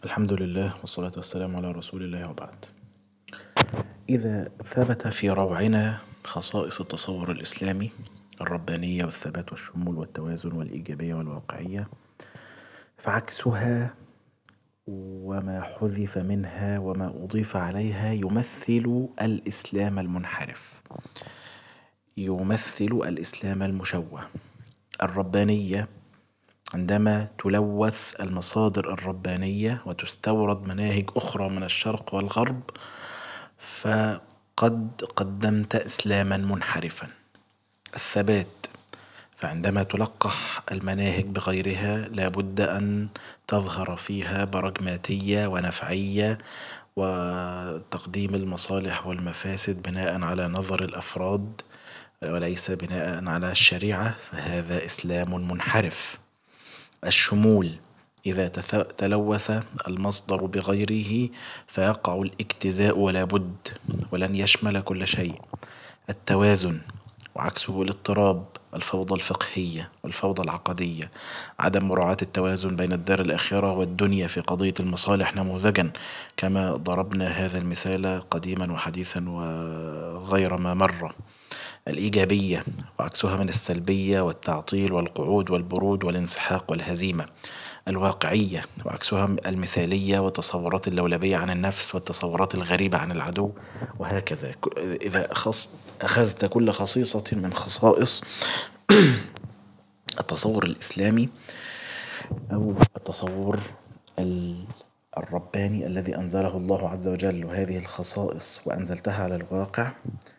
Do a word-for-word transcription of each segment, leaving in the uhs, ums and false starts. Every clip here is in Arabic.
الحمد لله والصلاة والسلام على رسول الله وبعد. إذا ثبت في روعنا خصائص التصور الإسلامي الربانية والثبات والشمول والتوازن والإيجابية والواقعية، فعكسها وما حذف منها وما أضيف عليها يمثل الإسلام المنحرف، يمثل الإسلام المشوه. الربانية عندما تلوث المصادر الربانية وتستورد مناهج أخرى من الشرق والغرب، فقد قدمت إسلاما منحرفا. الثبات، فعندما تلقح المناهج بغيرها لابد أن تظهر فيها براجماتية ونفعية وتقديم المصالح والمفاسد بناء على نظر الأفراد وليس بناء على الشريعة، فهذا إسلام منحرف. الشمول، إذا تلوث المصدر بغيره فيقع الاجتزاء ولا بد ولن يشمل كل شيء. التوازن، وعكسه الاضطراب، الفوضى الفقهية والفوضى العقدية، عدم مراعاة التوازن بين الدار الآخرة والدنيا في قضية المصالح نموذجا، كما ضربنا هذا المثال قديما وحديثا وغير ما مر. الإيجابية، وعكسها من السلبية والتعطيل والقعود والبرود والانسحاق والهزيمة. الواقعية، وعكسها المثالية والتصورات اللولبية عن النفس والتصورات الغريبة عن العدو، وهكذا. إذا أخص أخذت كل خصيصة من خصائص التصور الإسلامي أو التصور الرباني الذي أنزله الله عز وجل، وهذه الخصائص وأنزلتها على الواقع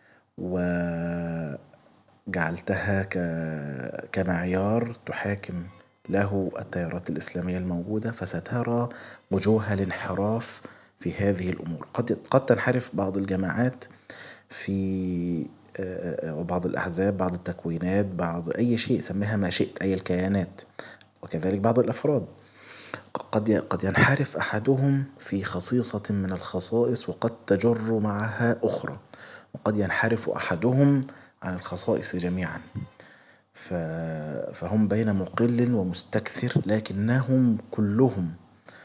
وجعلتها كمعيار تحاكم له التيارات الإسلامية الموجودة، فسترى وجوه الانحراف في هذه الأمور. قد قد تنحرف بعض الجماعات في وبعض الأحزاب، بعض التكوينات، بعض أي شيء، سميها ما شئت، أي الكيانات، وكذلك بعض الأفراد. قد قد ينحرف أحدهم في خصيصة من الخصائص وقد تجر معها أخرى، وقد ينحرف أحدهم عن الخصائص جميعا، فهم بين مقل ومستكثر، لكنهم كلهم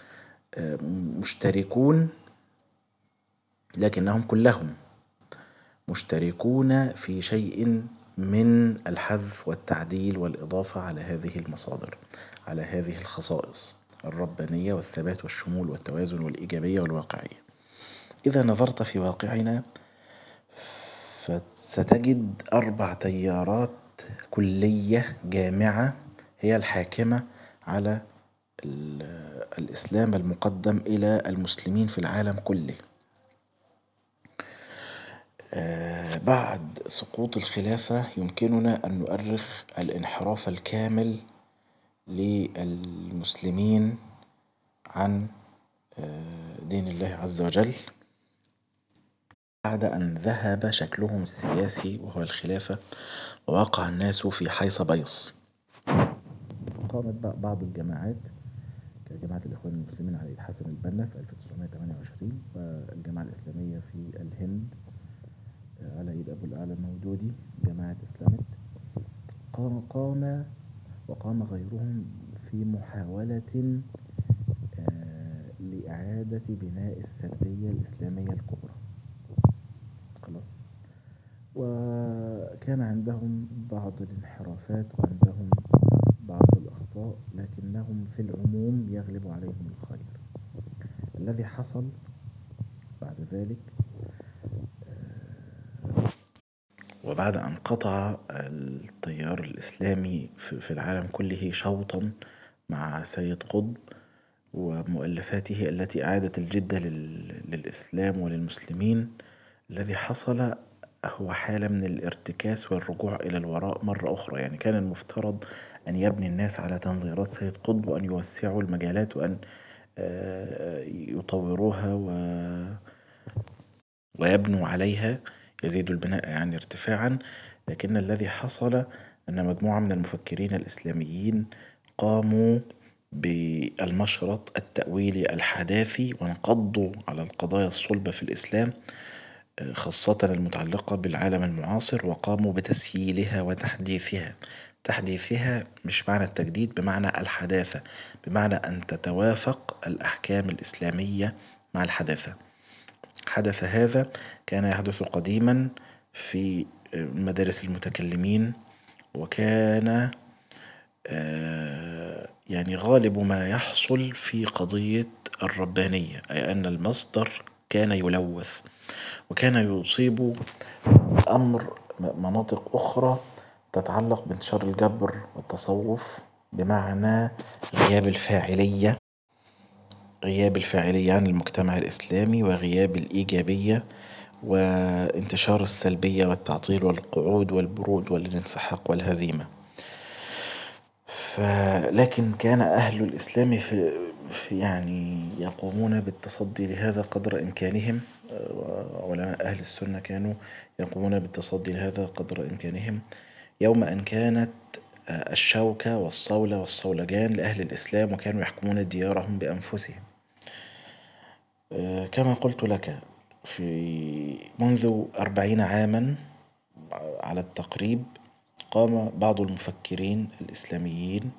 مشتركون لكنهم كلهم مشتركون في شيء من الحذف والتعديل والإضافة على هذه المصادر، على هذه الخصائص الربانية والثبات والشمول والتوازن والإيجابية والواقعية. إذا نظرت في واقعنا فستجد أربع تيارات كلية جامعة هي الحاكمة على الإسلام المقدم إلى المسلمين في العالم كله. بعد سقوط الخلافة يمكننا أن نؤرخ الانحراف الكامل للمسلمين عن دين الله عز وجل بعد أن ذهب شكلهم السياسي وهو الخلافة ووقع الناس في حيص بيص. قامت بعض الجماعات كجماعة الإخوان المسلمين على يد حسن البنا في ألف وتسعمائة وثمانية وعشرين، والجماعة الإسلامية في الهند على يد أبو الأعلى المودودي جماعة إسلامت. قام قام وقام غيرهم في محاولة لإعادة بناء السردية الإسلامية الكبرى. خلاص، وكان عندهم بعض الانحرافات وعندهم بعض الأخطاء، لكنهم في العموم يغلب عليهم الخير. الذي حصل بعد ذلك وبعد أن قطع التيار الإسلامي في العالم كله شوطا مع سيد قطب ومؤلفاته التي أعادت الجدة للإسلام وللمسلمين، الذي حصل هو حالة من الارتكاس والرجوع إلى الوراء مرة أخرى. يعني كان المفترض أن يبني الناس على تنظيرات سيد قطب وأن يوسعوا المجالات وأن يطوروها و... ويبنوا عليها، يزيد البناء يعني ارتفاعا. لكن الذي حصل أن مجموعة من المفكرين الإسلاميين قاموا بالمشرط التأويلي الحداثي وانقضوا على القضايا الصلبة في الإسلام، خاصة المتعلقة بالعالم المعاصر، وقاموا بتسييلها وتحديثها، تحديثها مش معنى التجديد بمعنى الحداثة، بمعنى أن تتوافق الأحكام الإسلامية مع الحداثة. حدث هذا كان يحدث قديما في مدارس المتكلمين، وكان آه، يعني غالب ما يحصل في قضية الربانية، أي أن المصدر كان يلوث، وكان يصيب أمر مناطق أخرى تتعلق بانتشار الجبر والتصوف، بمعنى غياب الفاعلية غياب الفاعلية عن المجتمع الإسلامي، وغياب الإيجابية، وانتشار السلبية والتعطيل والقعود والبرود والانسحاق والهزيمة. ف... لكن كان أهل الإسلام في... في يعني يقومون بالتصدي لهذا قدر إمكانهم. علماء أهل السنة كانوا يقومون بالتصدي لهذا قدر إمكانهم، يوم أن كانت الشوكة والصولة والصولجان لأهل الإسلام، وكانوا يحكمون ديارهم بأنفسهم. كما قلت لك، في منذ أربعين عاما على التقريب قام بعض المفكرين الإسلاميين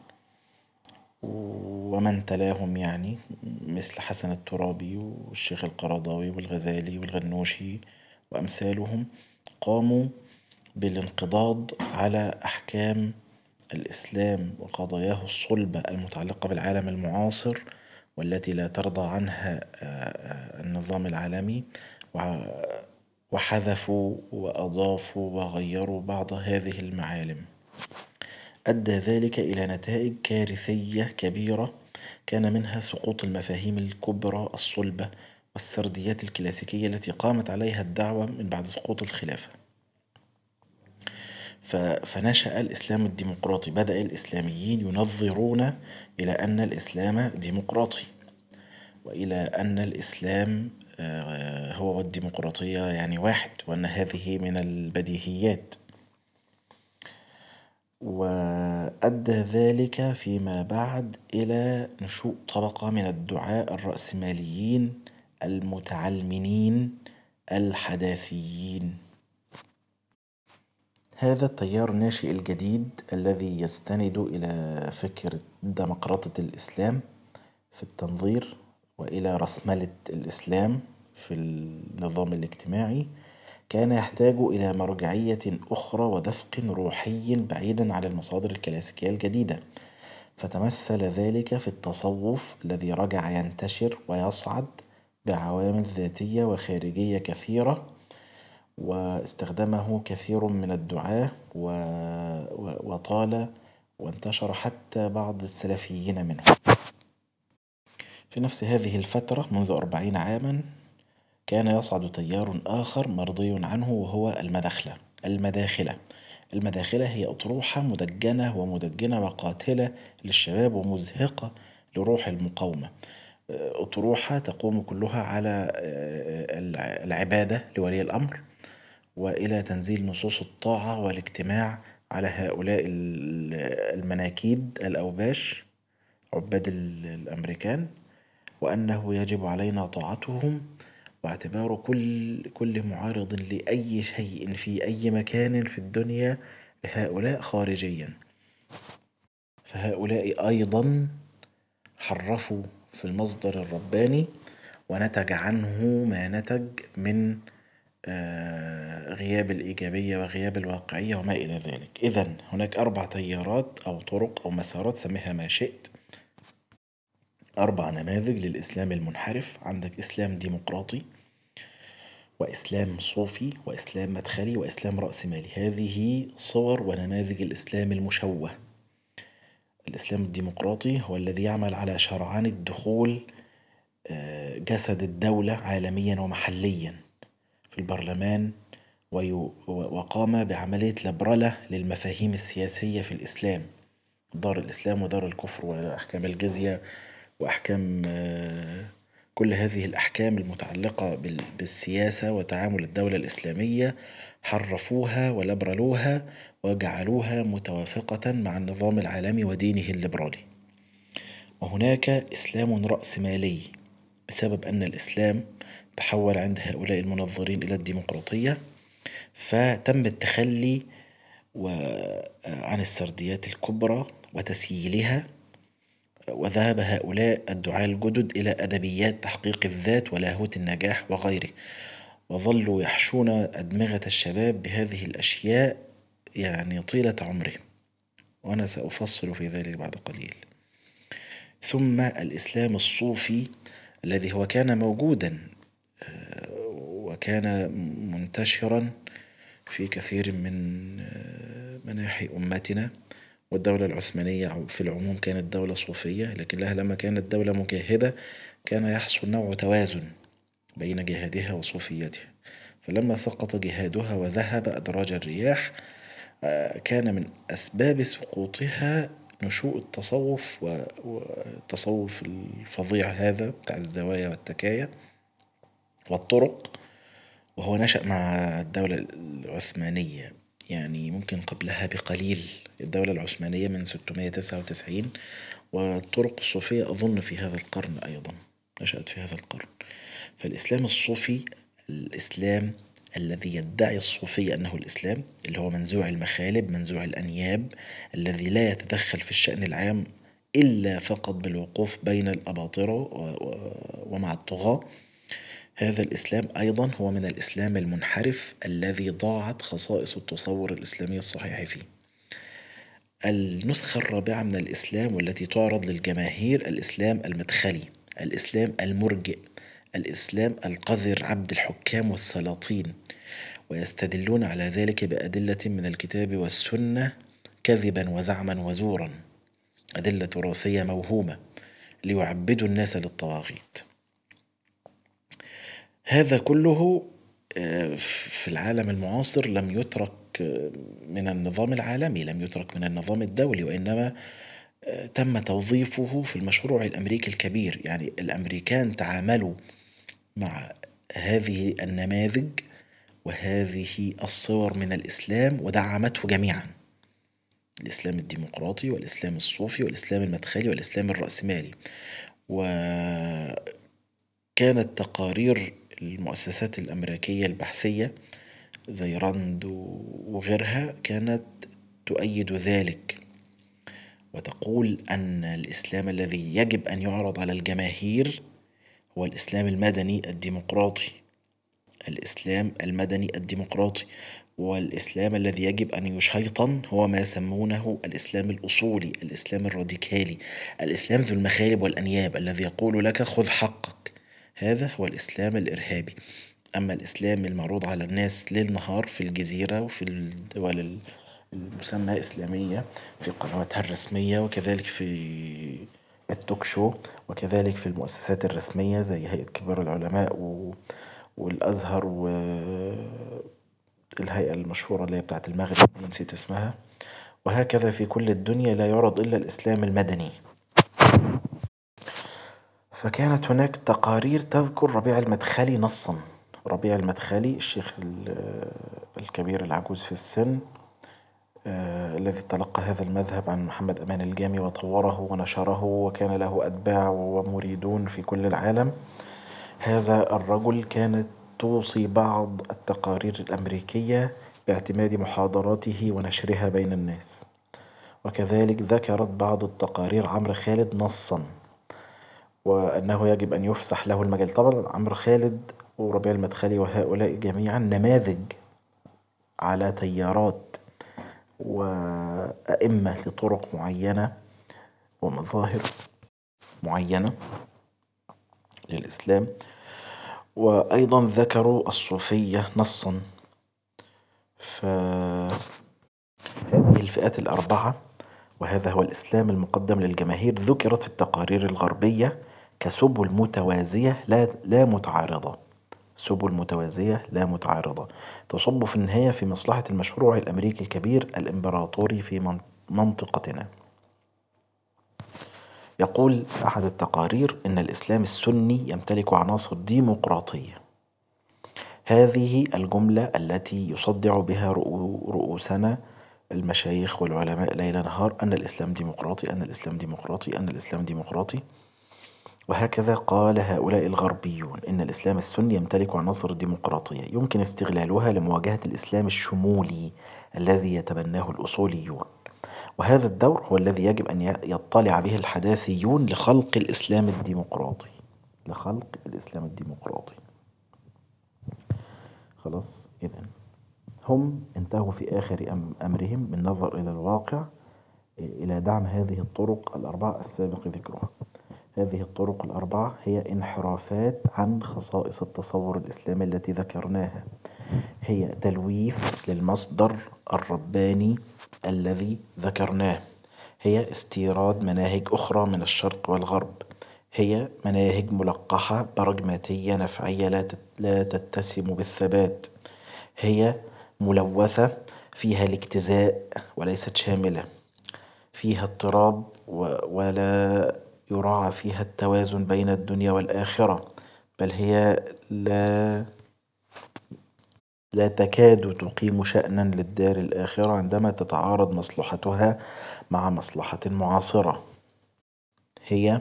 ومن تلاهم، يعني مثل حسن الترابي والشيخ القرضاوي والغزالي والغنوشي وأمثالهم، قاموا بالانقضاض على أحكام الإسلام وقضاياه الصلبة المتعلقة بالعالم المعاصر، والتي لا ترضى عنها النظام العالمي، وحذفوا وأضافوا وغيروا بعض هذه المعالم. أدى ذلك إلى نتائج كارثية كبيرة، كان منها سقوط المفاهيم الكبرى الصلبة والسرديات الكلاسيكية التي قامت عليها الدعوة من بعد سقوط الخلافة. فنشأ الإسلام الديمقراطي، بدأ الإسلاميين ينظرون إلى أن الإسلام ديمقراطي، وإلى أن الإسلام هو والديمقراطية يعني واحد، وأن هذه من البديهيات. وأدى ذلك فيما بعد إلى نشوء طبقة من الدعاة الرأسماليين المتعلمنين الحداثيين. هذا التيار الناشئ الجديد الذي يستند إلى فكرة ديمقراطية الإسلام في التنظير، وإلى رأسمالة الإسلام في النظام الاجتماعي، كان يحتاج إلى مرجعية أخرى ودفق روحي بعيدا عن المصادر الكلاسيكية الجديدة، فتمثل ذلك في التصوف الذي رجع ينتشر ويصعد بعوامل ذاتية وخارجية كثيرة، واستخدمه كثير من الدعاة وطال وانتشر حتى بعض السلفيين منهم. في نفس هذه الفترة منذ أربعين عاما كان يصعد تيار آخر مرضي عنه، وهو المداخلة المداخلة المداخلة هي أطروحة مدجنة ومدجنة وقاتلة للشباب ومزهقة لروح المقاومة. أطروحة تقوم كلها على العبادة لولي الأمر، وإلى تنزيل نصوص الطاعة والاجتماع على هؤلاء المناكيد الأوباش عباد الأمريكان، وأنه يجب علينا طاعتهم واعتبار كل كل معارض لأي شيء في أي مكان في الدنيا لهؤلاء خارجيا. فهؤلاء أيضا حرفوا في المصدر الرباني، ونتج عنه ما نتج من غياب الإيجابية وغياب الواقعية وما إلى ذلك. إذن هناك أربع تيارات أو طرق أو مسارات، سميها ما شئت، أربع نماذج للإسلام المنحرف. عندك إسلام ديمقراطي، وإسلام صوفي، وإسلام مدخلي، وإسلام رأسمالي. هذه صور ونماذج الإسلام المشوه. الإسلام الديمقراطي هو الذي يعمل على شرعان الدخول جسد الدولة عالميا ومحليا في البرلمان، وقام بعملية لبرلة للمفاهيم السياسية في الإسلام، دار الإسلام ودار الكفر وأحكام الجزية وأحكام كل هذه الأحكام المتعلقة بالسياسة وتعامل الدولة الإسلامية، حرفوها ولبرلوها وجعلوها متوافقة مع النظام العالمي ودينه الليبرالي. وهناك إسلام رأسمالي، بسبب أن الإسلام تحول عند هؤلاء المنظرين إلى الديمقراطية، فتم التخلي وعن السرديات الكبرى وتسييلها. وذهب هؤلاء الدعاة الجدد إلى أدبيات تحقيق الذات ولاهوت النجاح وغيره، وظلوا يحشون أدمغة الشباب بهذه الأشياء يعني طيلة عمرهم، وأنا سأفصل في ذلك بعد قليل. ثم الإسلام الصوفي الذي هو كان موجودا وكان منتشرا في كثير من مناحي أمتنا، والدولة العثمانية في العموم كانت دولة صوفية، لكنها لما كانت دولة مجاهدة كان يحصل نوع توازن بين جهادها وصوفيتها، فلما سقط جهادها وذهب أدراج الرياح كان من أسباب سقوطها نشوء التصوف، والتصوف الفظيع هذا بتاع الزوايا والتكايا والطرق، وهو نشأ مع الدولة العثمانية، يعني ممكن قبلها بقليل. الدولة العثمانية من ستمائة وتسعة وتسعين، والطرق الصوفية أظن في هذا القرن أيضا، نشأت في هذا القرن. فالإسلام الصوفي، الإسلام الذي يدعي الصوفية أنه الإسلام، اللي هو منزوع المخالب منزوع الأنياب، الذي لا يتدخل في الشأن العام إلا فقط بالوقوف بين الأباطرة ومع الطغاة، هذا الإسلام أيضا هو من الإسلام المنحرف الذي ضاعت خصائص التصور الإسلامي الصحيح فيه. النسخة الرابعة من الإسلام والتي تعرض للجماهير الإسلام المدخلي، الإسلام المرجئ، الإسلام القذر عبد الحكام والسلاطين، ويستدلون على ذلك بأدلة من الكتاب والسنة كذبا وزعما وزورا، أدلة تراثية موهومة ليعبدوا الناس للطواغيت. هذا كله في العالم المعاصر لم يترك من النظام العالمي، لم يترك من النظام الدولي، وإنما تم توظيفه في المشروع الأمريكي الكبير. يعني الأمريكان تعاملوا مع هذه النماذج وهذه الصور من الإسلام ودعمته جميعا، الإسلام الديمقراطي والإسلام الصوفي والإسلام المدخلي والإسلام الرأسمالي. وكانت تقارير المؤسسات الأمريكية البحثية زي راند وغيرها كانت تؤيد ذلك، وتقول أن الإسلام الذي يجب أن يعرض على الجماهير هو الإسلام المدني الديمقراطي، الإسلام المدني الديمقراطي، والإسلام الذي يجب أن يشيطن هو ما يسمونه الإسلام الأصولي، الإسلام الراديكالي، الإسلام ذو المخالب والأنياب الذي يقول لك خذ حقك، هذا هو الإسلام الإرهابي. أما الإسلام المعروض على الناس ليل نهار في الجزيرة وفي الدول المسمى إسلامية في قنواتها الرسمية، وكذلك في التوك شو، وكذلك في المؤسسات الرسمية زي هيئة كبار العلماء و... والأزهر والهيئة المشهورة اللي هي بتاعت المغرب نسيت اسمها، وهكذا في كل الدنيا لا يعرض إلا الإسلام المدني. فكانت هناك تقارير تذكر ربيع المدخلي نصا، ربيع المدخلي الشيخ الكبير العجوز في السن آه الذي تلقى هذا المذهب عن محمد أمان الجامي وطوره ونشره، وكان له أتباع ومريدون في كل العالم. هذا الرجل كانت توصي بعض التقارير الأمريكية باعتماد محاضراته ونشرها بين الناس، وكذلك ذكرت بعض التقارير عمرو خالد نصا وأنه يجب أن يفسح له المجال. طبعا عمرو خالد وربيع المدخلي وهؤلاء جميعا نماذج على تيارات وأئمة لطرق معينة ومظاهر معينة للإسلام، وأيضا ذكروا الصوفية نصا. فهذه الفئات الأربعة وهذا هو الإسلام المقدم للجماهير ذكرت في التقارير الغربية كسبل متوازية لا, لا متعارضة، سبل متوازية لا متعارضة تصب في النهاية في مصلحة المشروع الأمريكي الكبير الإمبراطوري في منطقتنا. يقول أحد التقارير إن الإسلام السني يمتلك عناصر ديمقراطية. هذه الجملة التي يصدع بها رؤوسنا المشايخ والعلماء ليل نهار، أن الإسلام ديمقراطي، أن الإسلام ديمقراطي، أن الإسلام ديمقراطي. وهكذا قال هؤلاء الغربيون إن الإسلام السني يمتلك عناصر الديمقراطية يمكن استغلالها لمواجهة الإسلام الشمولي الذي يتبناه الأصوليون، وهذا الدور هو الذي يجب أن يطلع به الحداثيون لخلق الإسلام الديمقراطي لخلق الإسلام الديمقراطي. خلاص، إذن هم انتهوا في آخر أمرهم بالنظر إلى الواقع إلى دعم هذه الطرق الأربعة السابق ذكرها. هذه الطرق الأربعة هي انحرافات عن خصائص التصور الإسلامي التي ذكرناها، هي تلويث للمصدر الرباني الذي ذكرناه، هي استيراد مناهج أخرى من الشرق والغرب، هي مناهج ملقحة براجماتية نفعية لا تتسم بالثبات، هي ملوثة فيها الاجتزاء وليست شاملة، فيها اضطراب ولا يراعى فيها التوازن بين الدنيا والآخرة، بل هي لا لا تكاد تقيم شأنا للدار الآخرة عندما تتعارض مصلحتها مع مصلحة معاصرة. هي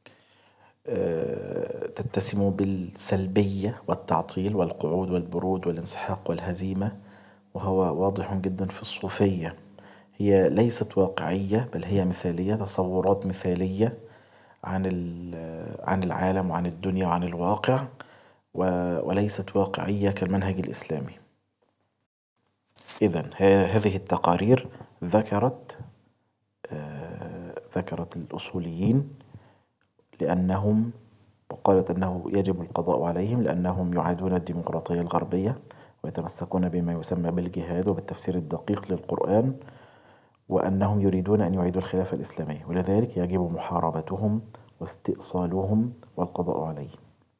تتسم بالسلبية والتعطيل والقعود والبرود والانسحاق والهزيمة، وهو واضح جدا في الصوفية. هي ليست واقعية بل هي مثالية، تصورات مثالية عن عن العالم وعن الدنيا وعن الواقع، وليست واقعية كالمنهج الإسلامي. إذن هذه التقارير ذكرت ذكرت الأصوليين لأنهم وقالت أنه يجب القضاء عليهم لأنهم يعادون الديمقراطية الغربية ويتمسكون بما يسمى بالجهاد وبالتفسير الدقيق للقرآن، وأنهم يريدون أن يعيدوا الخلافة الإسلامية، ولذلك يجب محاربتهم واستئصالهم والقضاء عليهم.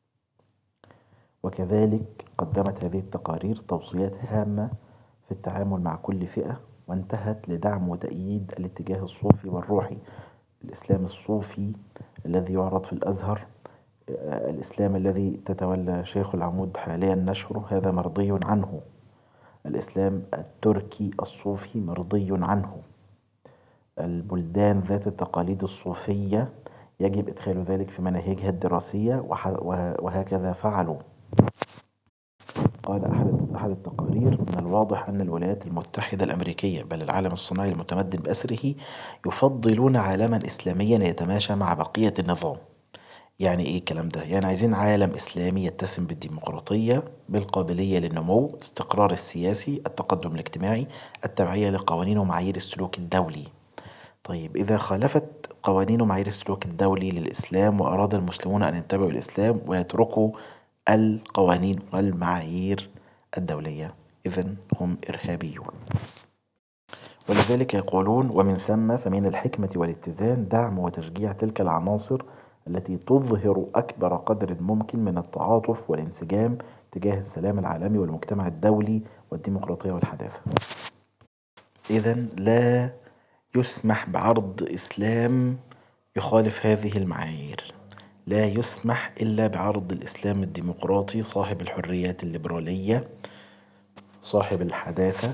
وكذلك قدمت هذه التقارير توصيات هامة في التعامل مع كل فئة، وانتهت لدعم وتأييد الاتجاه الصوفي والروحي. الإسلام الصوفي الذي يعرض في الأزهر، الإسلام الذي تتولى شيخ العمود حاليا نشره، هذا مرضي عنه. الإسلام التركي الصوفي مرضي عنه. البلدان ذات التقاليد الصوفية يجب إدخال ذلك في مناهجها الدراسية، وهكذا فعلوا. قال أحد أحد التقارير: من الواضح أن الولايات المتحدة الأمريكية بل العالم الصناعي المتمدن بأسره يفضلون عالما إسلاميا يتماشى مع بقية النظام. يعني إيه الكلام ده؟ يعني عايزين عالم إسلامي يتسم بالديمقراطية، بالقابلية للنمو، الاستقرار السياسي، التقدم الاجتماعي، التبعية لقوانين ومعايير السلوك الدولي. طيب إذا خالفت قوانين ومعايير السلوك الدولي للإسلام وأراد المسلمون أن يتبعوا الإسلام ويتركوا القوانين والمعايير الدولية، إذن هم إرهابيون. ولذلك يقولون: ومن ثم فمن الحكمة والاتزان دعم وتشجيع تلك العناصر التي تظهر أكبر قدر ممكن من التعاطف والانسجام تجاه السلام العالمي والمجتمع الدولي والديمقراطية والحداثة. إذن لا يسمح بعرض إسلام يخالف هذه المعايير، لا يسمح إلا بعرض الإسلام الديمقراطي صاحب الحريات الليبرالية، صاحب الحداثة،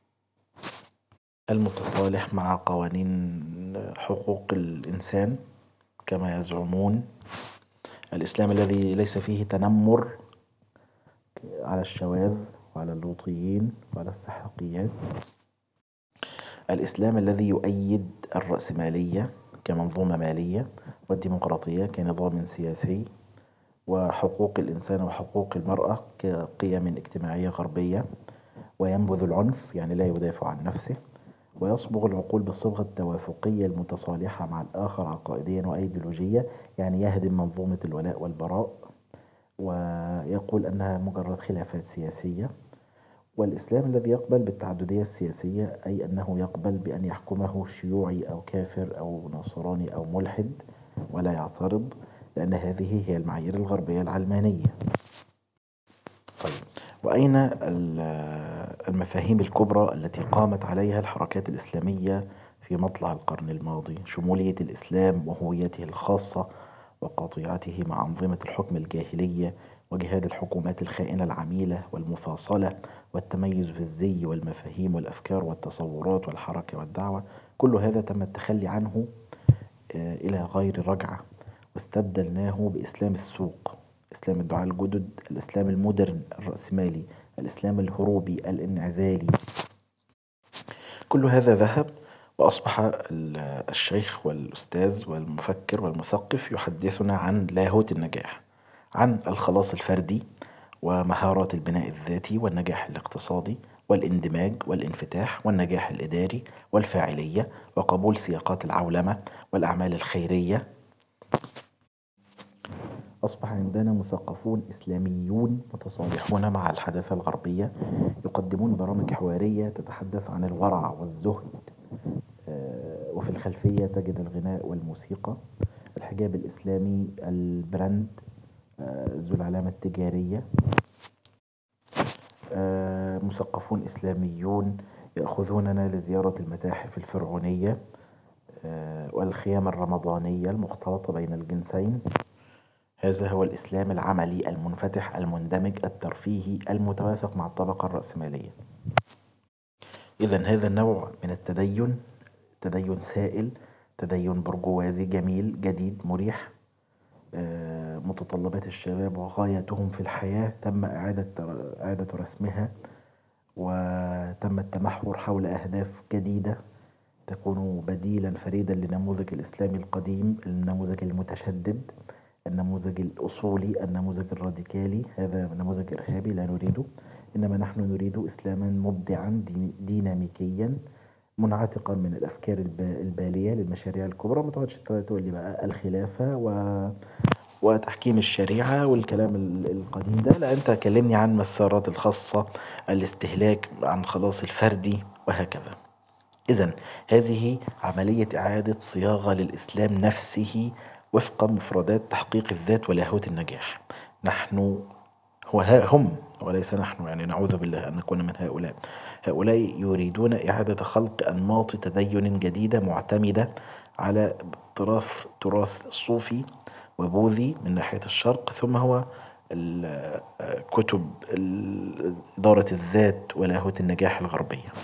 المتصالح مع قوانين حقوق الإنسان كما يزعمون، الإسلام الذي ليس فيه تنمر على الشواذ وعلى اللوطيين وعلى السحاقيات، الإسلام الذي يؤيد الرأسمالية كمنظومة مالية والديمقراطية كنظام سياسي، وحقوق الإنسان وحقوق المرأة كقيم اجتماعية غربية، وينبذ العنف يعني لا يدافع عن نفسه، ويصبغ العقول بالصبغة التوافقية المتصالحة مع الآخر عقائديا وأيديولوجيا، يعني يهدم منظومة الولاء والبراء ويقول أنها مجرد خلافات سياسية. والإسلام الذي يقبل بالتعددية السياسية، أي أنه يقبل بأن يحكمه شيوعي أو كافر أو نصراني أو ملحد ولا يعترض، لأن هذه هي المعايير الغربية العلمانية. طيب، وأين المفاهيم الكبرى التي قامت عليها الحركات الإسلامية في مطلع القرن الماضي؟ شمولية الإسلام وهويته الخاصة وقطيعته مع أنظمة الحكم الجاهلية، وجهاد الحكومات الخائنة العميلة والمفاصلة، والتميز في الزي والمفاهيم والأفكار والتصورات والحركة والدعوة، كل هذا تم التخلي عنه إلى غير رجعة، واستبدلناه بإسلام السوق، إسلام الدعاة الجدد، الإسلام المودرن الرأسمالي، الإسلام الهروبي الانعزالي. كل هذا ذهب، وأصبح الشيخ والأستاذ والمفكر والمثقف يحدثنا عن لاهوت النجاح، عن الخلاص الفردي ومهارات البناء الذاتي والنجاح الاقتصادي والاندماج والانفتاح والنجاح الإداري والفاعلية وقبول سياقات العولمة والأعمال الخيرية. أصبح عندنا مثقفون إسلاميون متصالحون مع الحداثة الغربية، يقدمون برامج حوارية تتحدث عن الورع والزهد، آه، وفي الخلفية تجد الغناء والموسيقى. الحجاب الإسلامي، البراند آه، ذو العلامة التجارية. آه، مثقفون إسلاميون يأخذوننا لزيارة المتاحف الفرعونية آه، والخيام الرمضانية المختلطة بين الجنسين. هذا هو الإسلام العملي المنفتح المندمج الترفيهي المتوافق مع الطبقة الرأسمالية. إذن هذا النوع من التدين تدين سائل، تدين برجوازي جميل جديد مريح. آه، متطلبات الشباب وغايتهم في الحياة تم إعادة إعادة رسمها، وتم التمحور حول أهداف جديدة تكون بديلا فريدا للنموذج الإسلامي القديم، النموذج المتشدد، النموذج الأصولي، النموذج الراديكالي. هذا نموذج إرهابي لا نريده، إنما نحن نريد إسلاما مبدعا ديناميكيا منعتقا من الأفكار البالية للمشاريع الكبرى. ما تقعدش تقول لي بقى الخلافة و... وتحكيم الشريعة والكلام القديم ده، لا، أنت كلمني عن مسارات الخاصة، الاستهلاك، عن خلاص الفردي وهكذا. إذن هذه عملية إعادة صياغة للإسلام نفسه وفق مفردات تحقيق الذات ولاهوت النجاح. نحن هو هم وليس نحن، يعني نعوذ بالله أن نكون من هؤلاء. هؤلاء يريدون إعادة خلق أنماط تدين جديدة معتمدة على تراث تراث صوفي وبوذي من ناحية الشرق، ثم هو كتب إدارة الذات ولاهوت النجاح الغربية.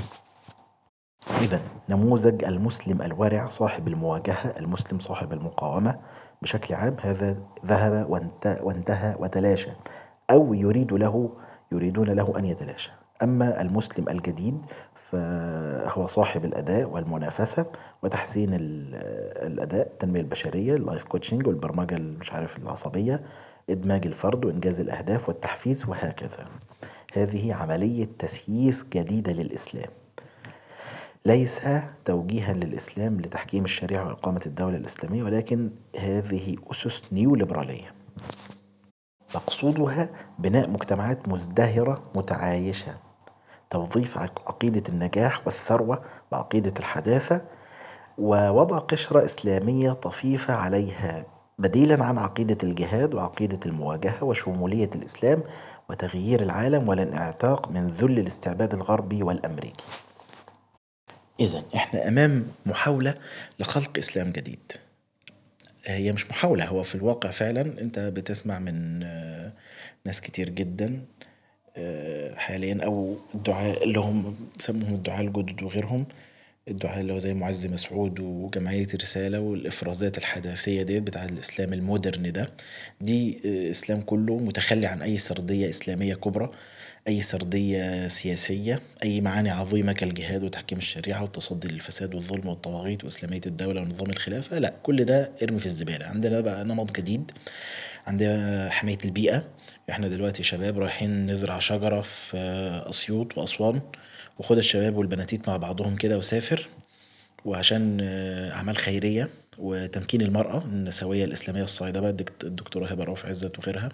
إذن نموذج المسلم الورع صاحب المواجهة، المسلم صاحب المقاومة بشكل عام، هذا ذهب وانتهى وتلاشى، أو يريد له يريدون له أن يتلاشى. أما المسلم الجديد فهو صاحب الأداء والمنافسة وتحسين الأداء، التنمية البشرية، اللايف كوتشنج والبرمجة مش عارف العصبية، إدماج الفرد وإنجاز الأهداف والتحفيز وهكذا. هذه عملية تسييس جديدة للإسلام، ليس توجيها للإسلام لتحكيم الشريعة وإقامة الدولة الإسلامية، ولكن هذه أسس نيو ليبرالية مقصودها بناء مجتمعات مزدهرة متعايشة، توظيف عقيدة النجاح والثروة وعقيدة الحداثة، ووضع قشرة إسلامية طفيفة عليها، بديلا عن عقيدة الجهاد وعقيدة المواجهة وشمولية الإسلام وتغيير العالم والانعتاق من ذل الاستعباد الغربي والأمريكي. إذن إحنا أمام محاولة لخلق إسلام جديد. هي مش محاولة، هو في الواقع فعلا أنت بتسمع من ناس كتير جدا حاليا، أو الدعاء اللي هم سموهم الدعاء الجدد وغيرهم، الدعاء اللي هو زي معز مسعود وجمعية رسالة والإفرازات الحداثية ديت بتاع الإسلام المودرن ده. دي إسلام كله متخلي عن أي سردية إسلامية كبرى، أي سردية سياسية، أي معاني عظيمة كالجهاد وتحكيم الشريعة والتصدي للفساد والظلم والطواغيت وإسلامية الدولة ونظام الخلافة. لا، كل ده ارمي في الزبالة. عندنا بقى نمط جديد، عندنا حماية البيئة. احنا دلوقتي شباب رايحين نزرع شجرة في أسيوط وأسوان، وخد الشباب والبناتيت مع بعضهم كده وسافر، وعشان أعمال خيرية وتمكين المرأة النسوية الإسلامية الصاعدة بقى، الدكتورة هبة رؤوف عزت وغيرها.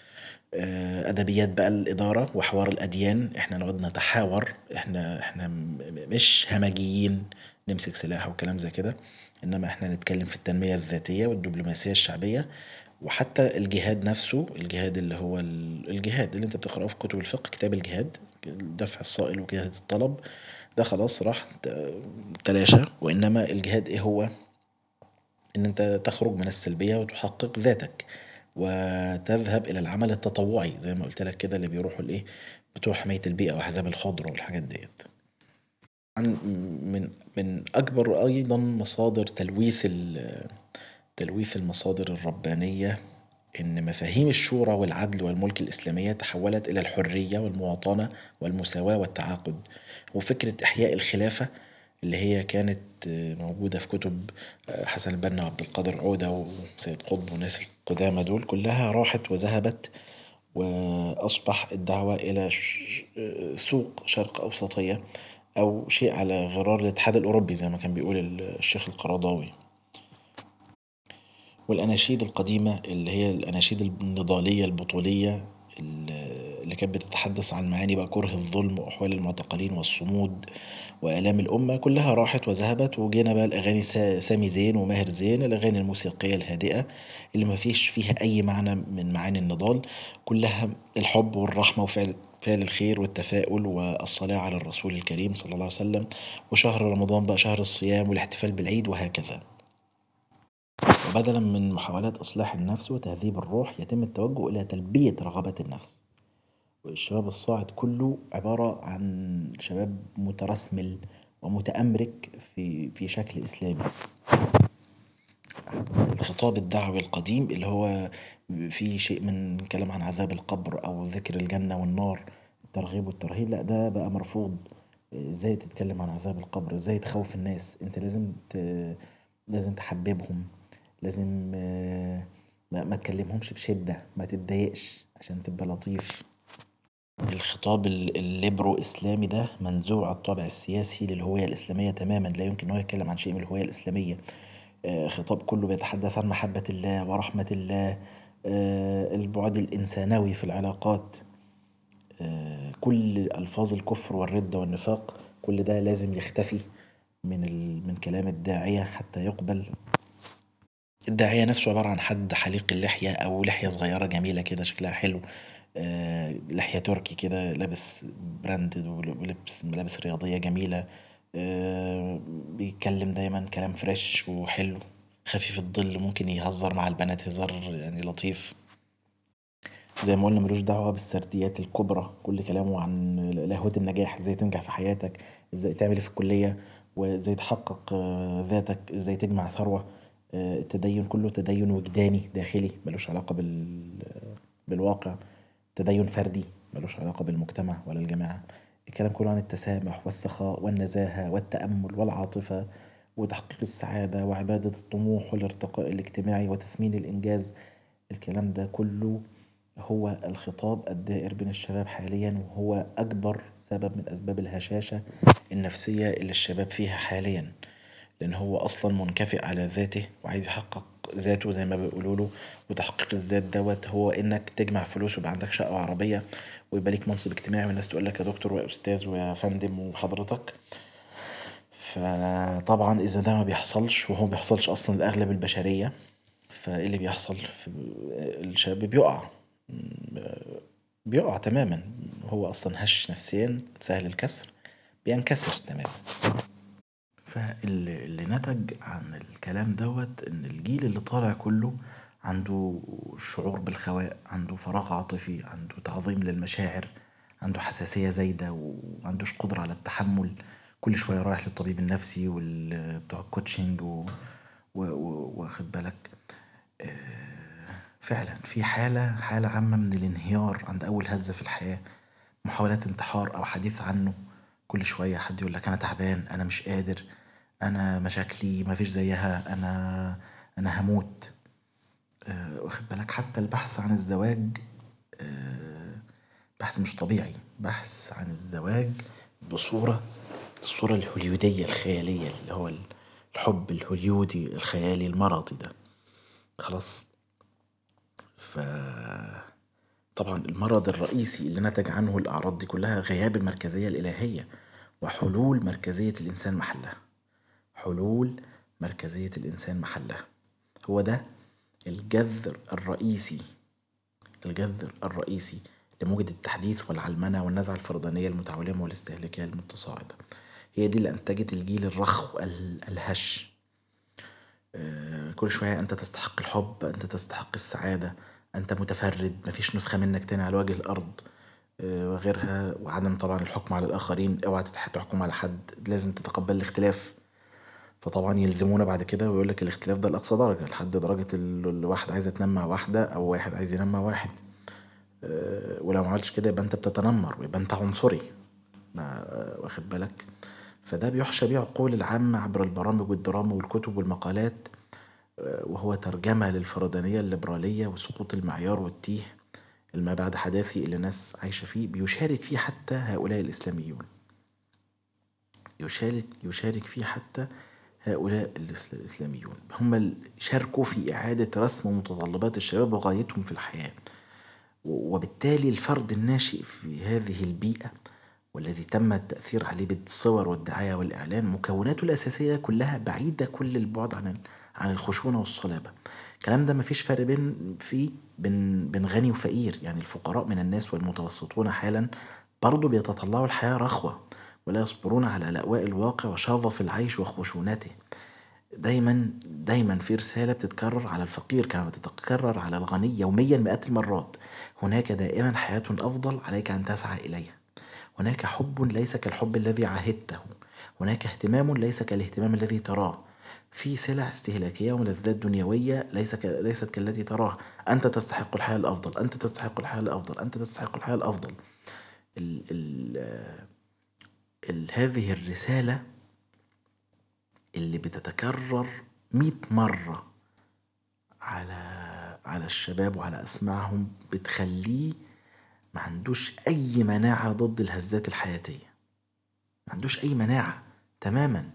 أدبيات بقى الإدارة وحوار الأديان، احنا نقعد نتحاور، احنا احنا مش همجيين نمسك سلاح وكلام زي كده، إنما احنا نتكلم في التنمية الذاتية والدبلوماسية الشعبية، وحتى الجهاد نفسه، الجهاد اللي هو الجهاد اللي انت بتقرأه في كتب الفقه، كتاب الجهاد، دفع الصائل وجهاد الطلب، ده خلاص راح تلاشى. وإنما الجهاد ايه هو؟ ان انت تخرج من السلبية وتحقق ذاتك وتذهب الى العمل التطوعي، زي ما قلت لك كده، اللي بيروحوا الايه بتوع حماية البيئة واحزاب الخضرة والحاجات ديت. عن من من اكبر ايضا مصادر تلويث تلويث المصادر الربانية إن مفاهيم الشورى والعدل والملك الإسلامية تحولت إلى الحرية والمواطنة والمساواة والتعاقد، وفكرة إحياء الخلافة اللي هي كانت آه، موجودة في كتب آه، حسن البنا وعبد القادر عودة وسيد قطب والناس القدامى دول كلها راحت وذهبت، وأصبح الدعوة إلى ش- آه، سوق شرق أوسطية أو شيء على غرار الاتحاد الأوروبي زي ما كان بيقول الشيخ القرضاوي. والأناشيد القديمة اللي هي الأناشيد النضالية البطولية اللي كانت بتتحدث عن معاني بقى كره الظلم وأحوال المعتقلين والصمود وآلام الأمة كلها راحت وذهبت، وجينا بقى الأغاني سا- سامي زين وماهر زين، الأغاني الموسيقية الهادئة اللي ما فيش فيها أي معنى من معاني النضال، كلها الحب والرحمة وفعل فعل الخير والتفاؤل والصلاة على الرسول الكريم صلى الله عليه وسلم، وشهر رمضان بقى شهر الصيام والاحتفال بالعيد وهكذا. وبدلا من محاولات إصلاح النفس وتهذيب الروح يتم التوجه إلى تلبية رغبات النفس. والشباب الصاعد كله عبارة عن شباب مترسمل ومتأمرك في في شكل إسلامي. الخطاب الدعوي القديم اللي هو فيه شيء من كلام عن عذاب القبر أو ذكر الجنة والنار، الترغيب والترهيب، لا ده بقى مرفوض. ازاي تتكلم عن عذاب القبر؟ ازاي تخوف الناس؟ انت لازم ت... لازم تحببهم، لازم آه، ما, ما تكلمهمش بشدة، ما تتضايقش عشان تبقى لطيف. الخطاب ال- الليبرو إسلامي ده منزوع الطابع السياسي للهوية الإسلامية تماما، لا يمكن أن هو يتكلم عن شيء من الهوية الإسلامية. آه، خطاب كله بيتحدث عن محبة الله ورحمة الله، آه، البعد الإنسانوي في العلاقات، آه، كل ألفاظ الكفر والردة والنفاق كل ده لازم يختفي من ال... من كلام الداعية حتى يقبل. الداعية نفسه عبارة عن حد حليق اللحية أو لحية صغيرة جميلة كده شكلها حلو، آه، لحية تركي كده، لابس براندد ولبس ملابس رياضية جميلة، آه، بيتكلم دايما كلام فريش وحلو خفيف الظل، ممكن يهزر مع البنات هزار يعني لطيف. زي ما قلنا ملوش دعوة بالسرديات الكبرى، كل كلامه عن لاهوت النجاح، ازاي تنجح في حياتك، ازاي تعمل ايه في الكلية، وازاي تحقق آه، ذاتك، ازاي تجمع ثروة. آه، التدين كله تدين وجداني داخلي ملوش علاقة بال... بالواقع، تدين فردي ملوش علاقة بالمجتمع ولا الجماعة. الكلام كله عن التسامح والسخاء والنزاهة والتأمل والعاطفة وتحقيق السعادة وعبادة الطموح والارتقاء الاجتماعي وتثمين الإنجاز. الكلام ده كله هو الخطاب الدائر بين الشباب حاليا، وهو أكبر سبب من أسباب الهشاشة النفسية اللي الشباب فيها حاليا، لأن هو أصلا منكفئ على ذاته وعايز يحقق ذاته زي ما بيقولوله. وتحقيق الذات دوت هو إنك تجمع فلوس ويبقى عندك شقة وعربية ويبقى ليك منصب اجتماعي والناس تقول لك يا دكتور ويا أستاذ ويا فندم وحضرتك. فطبعا إذا ده ما بيحصلش، وهو ما بيحصلش أصلا لأغلب البشرية، فإيه اللي بيحصل؟ في الشاب بيقع، بيقع تماما، هو أصلا هش نفسيا سهل الكسر، بينكسر تماما. فاللي اللي نتج عن الكلام دوت إن الجيل اللي طالع كله عنده شعور بالخواء، عنده فراغ عاطفي، عنده تعظيم للمشاعر، عنده حساسية زايدة ومعندوش قدرة على التحمل، كل شوية رايح للطبيب النفسي وبتوع الكوتشنج و- و- و- واخد بالك. آه، فعلا في حالة حالة عامة من الانهيار عند أول هزة في الحياة، محاولات انتحار أو حديث عنه، كل شوية حد يقول لك أنا تعبان، أنا مش قادر، أنا مشاكلي مفيش زيها، أنا أنا هموت. آه، واخد بالك حتى البحث عن الزواج آه، بحث مش طبيعي، بحث عن الزواج بصورة الصورة الهوليودية الخيالية اللي هو الحب الهوليودي الخيالي المرضي ده. خلاص. ف طبعا المرض الرئيسي اللي نتج عنه الأعراض دي كلها غياب المركزية الإلهية وحلول مركزية الإنسان محلها، حلول مركزية الإنسان محلها. هو ده الجذر الرئيسي، الجذر الرئيسي لموجة التحديث والعلمنة والنزعة الفردانية المتعولمة والاستهلاكية المتصاعدة. هي دي اللي أنتجت الجيل الرخو ال- الهش. آه، كل شوية أنت تستحق الحب، أنت تستحق السعادة، أنت متفرد، مفيش نسخة منك تاني على وجه الأرض، آه، وغيرها. وعدم طبعا الحكم على الآخرين، اوعى تتح- تحكم على حد، لازم تتقبل الاختلاف. فطبعا يلزمونا بعد كده ويقول لك الاختلاف ده لأقصى درجة، لحد درجة ال- الواحد عايزة تنام مع واحدة أو واحد عايز ينام مع واحد. آه، ولو ما عملتش كده يبقى أنت بتتنمر ويبقى أنت عنصري. ما آه، واخد بالك؟ فده بيحشى بيه عقول العامة عبر البرامج والدراما والكتب والمقالات، آه، وهو ترجمة للفردانية الليبرالية وسقوط المعيار والتيه الما بعد حداثي اللي الناس عايشة فيه. بيشارك فيه حتى هؤلاء الإسلاميون، يشارك يشارك فيه حتى هؤلاء الإسل- الإسلاميون. هم اللي شاركوا في إعادة رسم متطلبات الشباب وغايتهم في الحياة. و- وبالتالي الفرد الناشئ في هذه البيئة والذي تم التأثير عليه بالصور والدعاية والإعلام، مكوناته الأساسية كلها بعيدة كل البعد عن ال- عن الخشونة والصلابة. الكلام ده مفيش فرق بين في بين بين غني وفقير. يعني الفقراء من الناس والمتوسطون حالا برضو بيتطلعوا الحياة رخوة، ولا يصبرون على لأواء الواقع وشظف العيش وخشونته. دايما دايما في رسالة بتتكرر على الفقير كما بتتكرر على الغني يوميا مئات المرات: هناك دائما حياة أفضل عليك أن تسعى إليها. هناك حب ليس كالحب الذي عاهدته. هناك اهتمام ليس كالاهتمام الذي تراه. في سلع استهلاكية وملذات دنيوية ليس ك... ليست كالتي تراها. أنت تستحق الحياة الأفضل، أنت تستحق الحياة الأفضل، أنت تستحق الحياة الأفضل. ال... ال... ال... هذه الرسالة اللي بتتكرر مئة مرة على على الشباب وعلى أسماعهم بتخليه ما عندوش أي مناعة ضد الهزات الحياتية. ما عندوش أي مناعة تماما.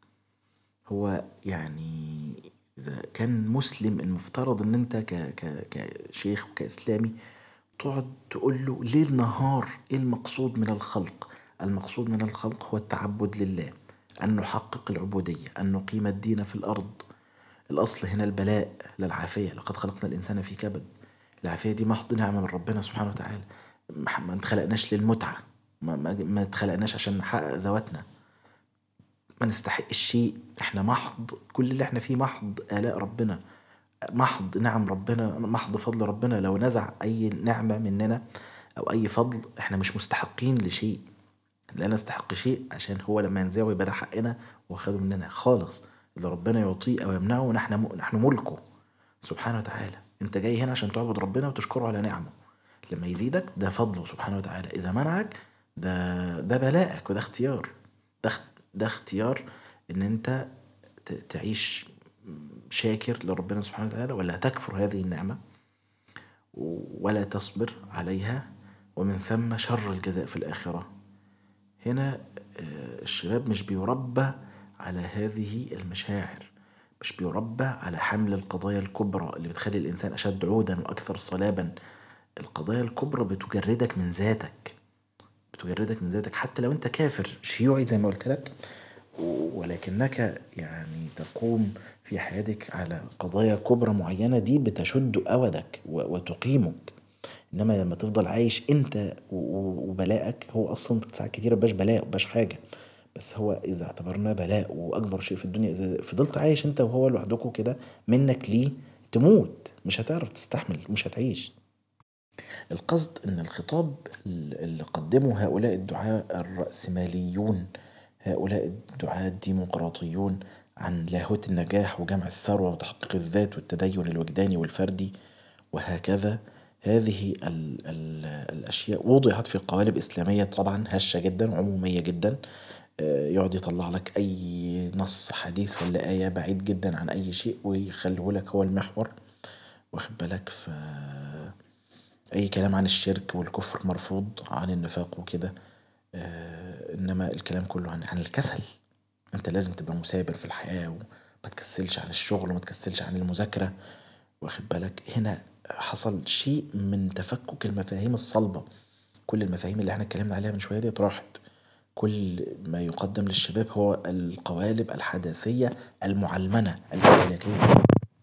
هو يعني إذا كان مسلم المفترض إن أنت ك ك كشيخ وكإسلامي تقعد تقول له ليل نهار إيه المقصود من الخلق. المقصود من الخلق هو التعبد لله، أن نحقق العبودية، أن نقيم الدين في الأرض. الأصل هنا البلاء لا العافية. لقد خلقنا الإنسان في كبد. العافية دي محض نعمة من ربنا سبحانه وتعالى. ما ما اتخلقناش للمتعة، ما, ما, ما اتخلقناش عشان نحقق ذواتنا، ما نستحق الشيء. احنا محض، كل اللي احنا فيه محض آلاء ربنا، محض نعم ربنا، محض فضل ربنا. لو نزع أي نعمة مننا أو أي فضل احنا مش مستحقين لشيء. لا نستحق شيء عشان هو لما ينزعه يبقى ده حقنا واخده مننا خالص. اللي ربنا يعطيه أو يمنعه نحن نحن ملكه سبحانه وتعالى. انت جاي هنا عشان تعبد ربنا وتشكره على نعمه. لما يزيدك ده فضله سبحانه وتعالى، اذا منعك ده ده بلاءك وده اختيار. ده اخ- ده اختيار ان انت ت- تعيش شاكر لربنا سبحانه وتعالى، ولا تكفر هذه النعمة ولا تصبر عليها، ومن ثم شر الجزاء في الآخرة. هنا آه، الشباب مش بيربى على هذه المشاعر، مش بيربى على حمل القضايا الكبرى اللي بتخلي الإنسان أشد عودا وأكثر صلابا. القضايا الكبرى بتجردك من ذاتك، بتجردك من ذاتك حتى لو أنت كافر شيوعي زي ما قلت لك، ولكنك يعني تقوم في حياتك على قضايا كبرى معينة، دي بتشد أودك و- وتقيمك. إنما لما تفضل عايش أنت و- و- وبلاءك، هو أصلا ساعات كتير مبقاش بلاء مبقاش حاجة، بس هو إذا اعتبرناه بلاء وأكبر شيء في الدنيا، إذا فضلت عايش أنت وهو لوحدكوا كده منك ليه تموت، مش هتعرف تستحمل، مش هتعيش. القصد إن الخطاب اللي قدمه هؤلاء الدعاة الرأسماليون، هؤلاء الدعاة الديمقراطيون، عن لاهوت النجاح وجمع الثروة وتحقيق الذات والتدين الوجداني والفردي وهكذا، هذه ال ال الأشياء وضعت في قوالب إسلامية طبعا هشة جدا وعمومية جدا. آه، يقعد يطلع لك أي نص حديث ولا آية بعيد جدا عن أي شيء ويخليه لك هو المحور. واخد بالك؟ ف أي كلام عن الشرك والكفر مرفوض، عن النفاق وكده. آه إنما الكلام كله عن عن الكسل. أنت لازم تبقى مثابر في الحياة وما تكسلش عن الشغل وما تكسلش عن المذاكرة. واخد بالك؟ هنا حصل شيء من تفكك المفاهيم الصلبة. كل المفاهيم اللي احنا اتكلمنا عليها من شوية دي راحت. كل ما يقدم للشباب هو القوالب الحداثية المعلمنة الاستهلاكية.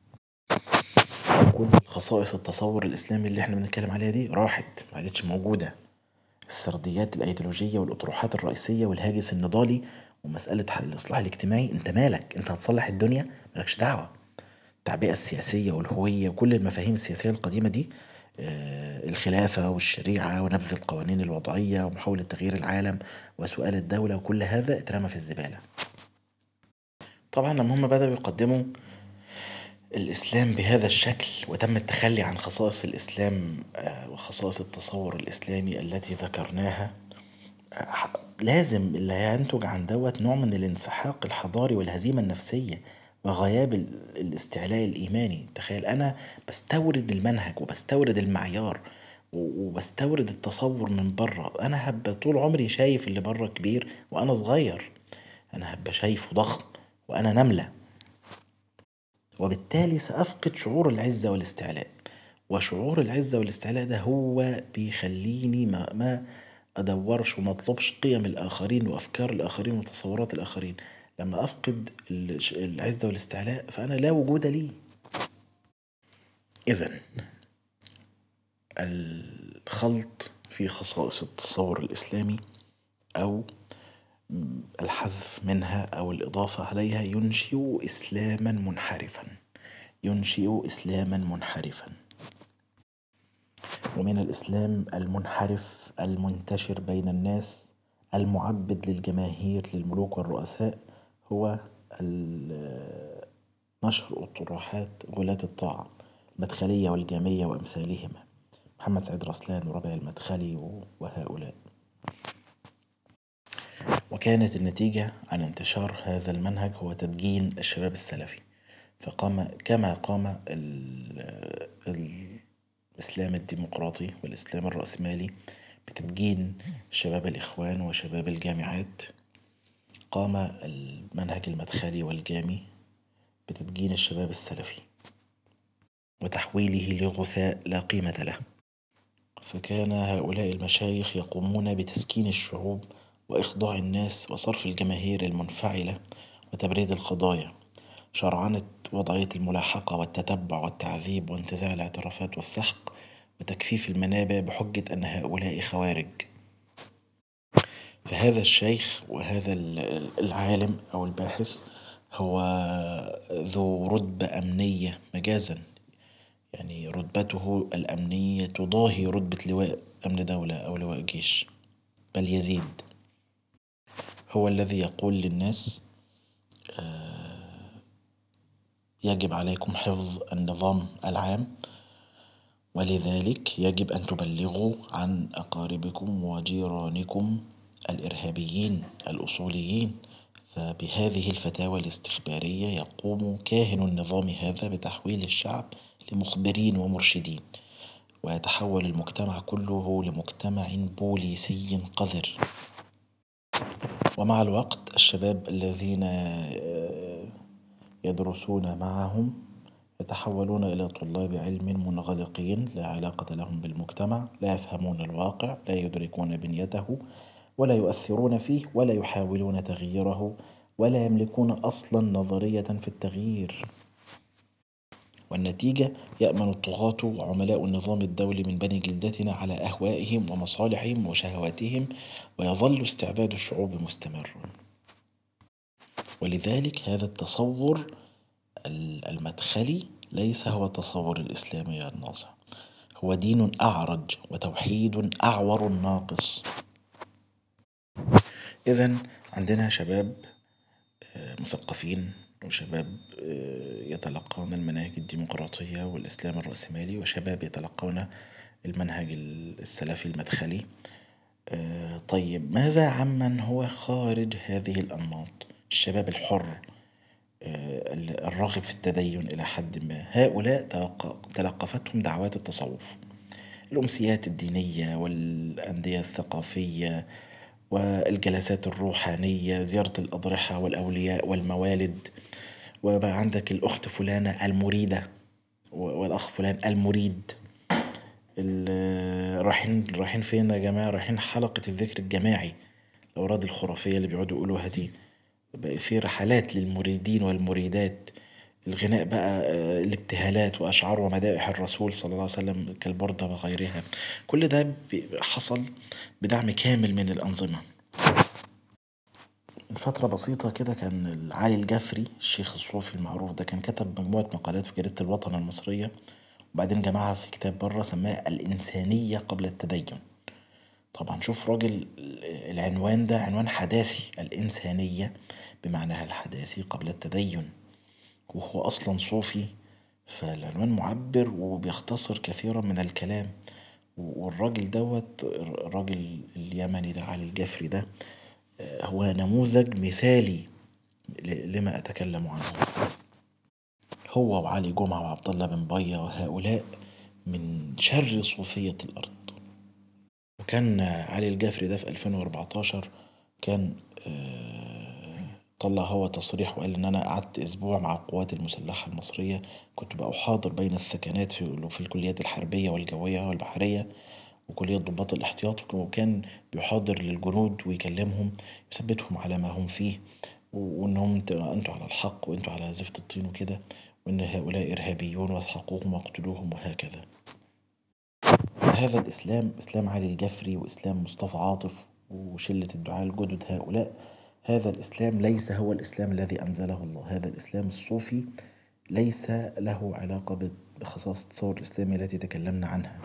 كل خصائص التصور الإسلامي اللي احنا بنتكلم عليها دي راحت، ما عادتش موجودة. السرديات الأيديولوجية والأطروحات الرئيسية والهاجس النضالي ومسألة الإصلاح الاجتماعي، أنت مالك؟ أنت هتصلح الدنيا؟ مالكش دعوة. التعبئة السياسية والهوية وكل المفاهيم السياسية القديمة دي، آه، الخلافة والشريعة ونبذ القوانين الوضعية ومحاولة تغيير العالم وسؤال الدولة، وكل هذا اترمى في الزبالة. طبعا لما هم بدأوا يقدموا الإسلام بهذا الشكل وتم التخلي عن خصائص الإسلام آه، وخصائص التصور الإسلامي التي ذكرناها، آه، لازم اللي هينتج عن دوت نوع من الانسحاق الحضاري والهزيمة النفسية وغياب ال- الاستعلاء الإيماني. تخيل أنا بستورد المنهج وبستورد المعيار و- وبستورد التصور من بره، أنا هبقى طول عمري شايف اللي بره كبير وأنا صغير، أنا هبقى شايفه ضخم وأنا نملة، وبالتالي سأفقد شعور العزة والاستعلاء. وشعور العزة والاستعلاء ده هو بيخليني ما, ما أدورش وما أطلبش قيم الآخرين وأفكار الآخرين وتصورات الآخرين. لما أفقد ال- العزة والاستعلاء فأنا لا وجود لي. إذن الخلط في خصائص التصور الإسلامي أو الحذف منها أو الإضافة عليها ينشئ إسلاما منحرفا، ينشئ إسلاما منحرفا. ومن الإسلام المنحرف المنتشر بين الناس المعبد للجماهير للملوك والرؤساء هو ال- نشر أطروحات غلاة الطاعة المدخلية والجامية وأمثالهما، محمد سعيد رسلان وربيع المدخلي و- وهؤلاء. وكانت النتيجة عن انتشار هذا المنهج هو تدجين الشباب السلفي، فقام كما قام ال- الإسلام الديمقراطي والإسلام الرأسمالي بتدجين شباب الإخوان وشباب الجامعات، قام المنهج المدخلي والجامي بتدجين الشباب السلفي وتحويله لغثاء لا قيمة له. فكان هؤلاء المشايخ يقومون بتسكين الشعوب وإخضاع الناس وصرف الجماهير المنفعلة وتبريد القضايا، شرعنة وضعية الملاحقة والتتبع والتعذيب وانتزاع الاعترافات والسحق وتكفيف المنابع بحجة أن هؤلاء خوارج. فهذا الشيخ وهذا العالم أو الباحث هو ذو رتبة أمنية مجازا، يعني رتبته الأمنية تضاهي رتبة لواء أمن دولة أو لواء جيش بل يزيد. هو الذي يقول للناس يجب عليكم حفظ النظام العام، ولذلك يجب أن تبلغوا عن أقاربكم وجيرانكم الإرهابيين الأصوليين. فبهذه الفتاوى الاستخبارية يقوم كاهن النظام هذا بتحويل الشعب لمخبرين ومرشدين، ويتحول المجتمع كله لمجتمع بوليسي قذر. ومع الوقت الشباب الذين يدرسون معهم يتحولون إلى طلاب علم منغلقين لا علاقة لهم بالمجتمع، لا يفهمون الواقع، لا يدركون بنيته ولا يؤثرون فيه ولا يحاولون تغييره ولا يملكون أصلا نظرية في التغيير. والنتيجة يأمن الطغاة وعملاء النظام الدولي من بني جلدتنا على أهوائهم ومصالحهم وشهواتهم، ويظل استعباد الشعوب مستمر. ولذلك هذا التصور المدخلي ليس هو التصور الإسلامي الناصع، هو دين أعرج وتوحيد أعور ناقص. إذن عندنا شباب مثقفين وشباب يتلقون المناهج الديمقراطية والإسلام الرأسمالي، وشباب يتلقون المنهج السلفي المدخلي. طيب ماذا عمن هو خارج هذه الأنماط؟ الشباب الحر الراغب في التدين إلى حد ما، هؤلاء تلقفتهم دعوات التصوف، الأمسيات الدينية والأندية الثقافية والجلسات الروحانية، زيارة الأضرحة والأولياء والموالد. وبقى عندك الأخت فلانة المريدة والأخ فلان المريد. رايحين رايحين فين يا جماعة؟ رايحين حلقة الذكر الجماعي، الأوراد الخرافية اللي بيقعدوا يقولوها دي. بقى في رحلات للمريدين والمريدات، الغناء بقى الابتهالات وأشعار ومدائح الرسول صلى الله عليه وسلم كالبردة وغيرها. كل ده حصل بدعم كامل من الأنظمة. من فترة بسيطة كده كان علي الجفري الشيخ الصوفي المعروف ده كان كتب مجموعة مقالات في جريدة الوطن المصرية، وبعدين جمعها في كتاب بره سماه الإنسانية قبل التدين. طبعا شوف راجل، العنوان ده عنوان حداثي، الإنسانية بمعناها الحداثي قبل التدين، وهو أصلا صوفي، فالعنوان معبر وبيختصر كثيرا من الكلام. والراجل دوت الراجل اليمني ده، علي الجفري ده، هو نموذج مثالي لما أتكلم عنه. هو وعلي جمعة وعبد الله بن بية وهؤلاء من شر صوفية الأرض. وكان علي الجفري ده في ألفين وأربعتاشر كان آه، طلع هو تصريح وقال إن أنا قعدت أسبوع مع القوات المسلحة المصرية، كنت بقى أحاضر بين الثكنات في, في الكليات الحربية والجوية والبحرية وكلية ضباط الاحتياط، وكان بيحاضر للجنود ويكلمهم، يثبتهم على ما هم فيه، وإنهم أنتوا على الحق وأنتوا على زفت الطين وكده، وإن هؤلاء إرهابيون واسحقوهم واقتلوهم وهكذا. هذا الإسلام، إسلام علي الجفري وإسلام مصطفى عاطف وشلة الدعاة الجدد هؤلاء، هذا الإسلام ليس هو الإسلام الذي أنزله الله. هذا الإسلام الصوفي ليس له علاقة بخصائص التصور الإسلامي التي تكلمنا عنها.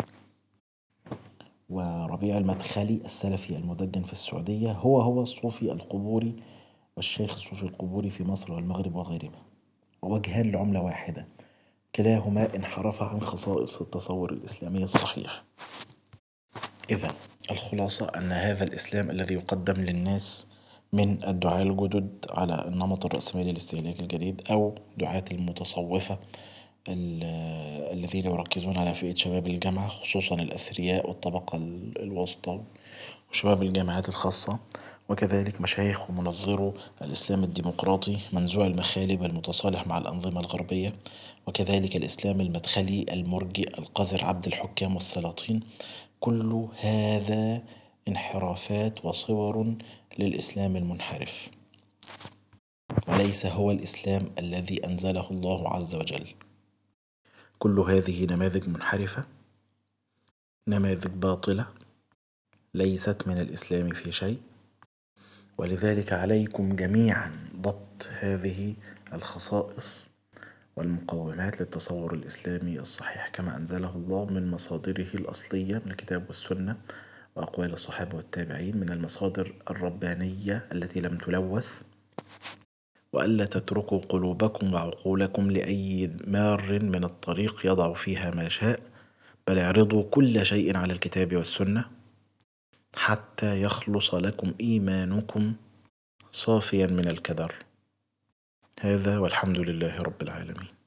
وربيع المدخلي السلفي المدجن في السعودية هو هو الصوفي القبوري والشيخ الصوفي القبوري في مصر والمغرب وغيرهما، وجهان لعملة واحدة، كلاهما انحرف عن خصائص التصور الإسلامي الصحيح. إذا الخلاصة أن هذا الإسلام الذي يقدم للناس من الدعاة الجدد على النمط الرأسمالي الاستهلاكي الجديد، أو دعاة المتصوفة الذين يركزون على فئة شباب الجامعة، خصوصا الأثرياء والطبقة الوسطى وشباب الجامعات الخاصة، وكذلك مشايخ ومنظرو الإسلام الديمقراطي منزوع المخالب المتصالح مع الأنظمة الغربية، وكذلك الإسلام المدخلي المرجئ القذر عبد الحكام والسلاطين. كل هذا انحرافات وصور للإسلام المنحرف، وليس هو الإسلام الذي أنزله الله عز وجل. كل هذه نماذج منحرفة، نماذج باطلة، ليست من الإسلام في شيء. ولذلك عليكم جميعا ضبط هذه الخصائص والمقومات للتصور الإسلامي الصحيح كما أنزله الله من مصادره الأصلية من الكتاب والسنة وأقوال الصحابة والتابعين، من المصادر الربانية التي لم تلوث. وألا تتركوا قلوبكم وعقولكم لأي مار من الطريق يضع فيها ما شاء، بل اعرضوا كل شيء على الكتاب والسنة حتى يخلص لكم إيمانكم صافيا من الكدر. هذا والحمد لله رب العالمين.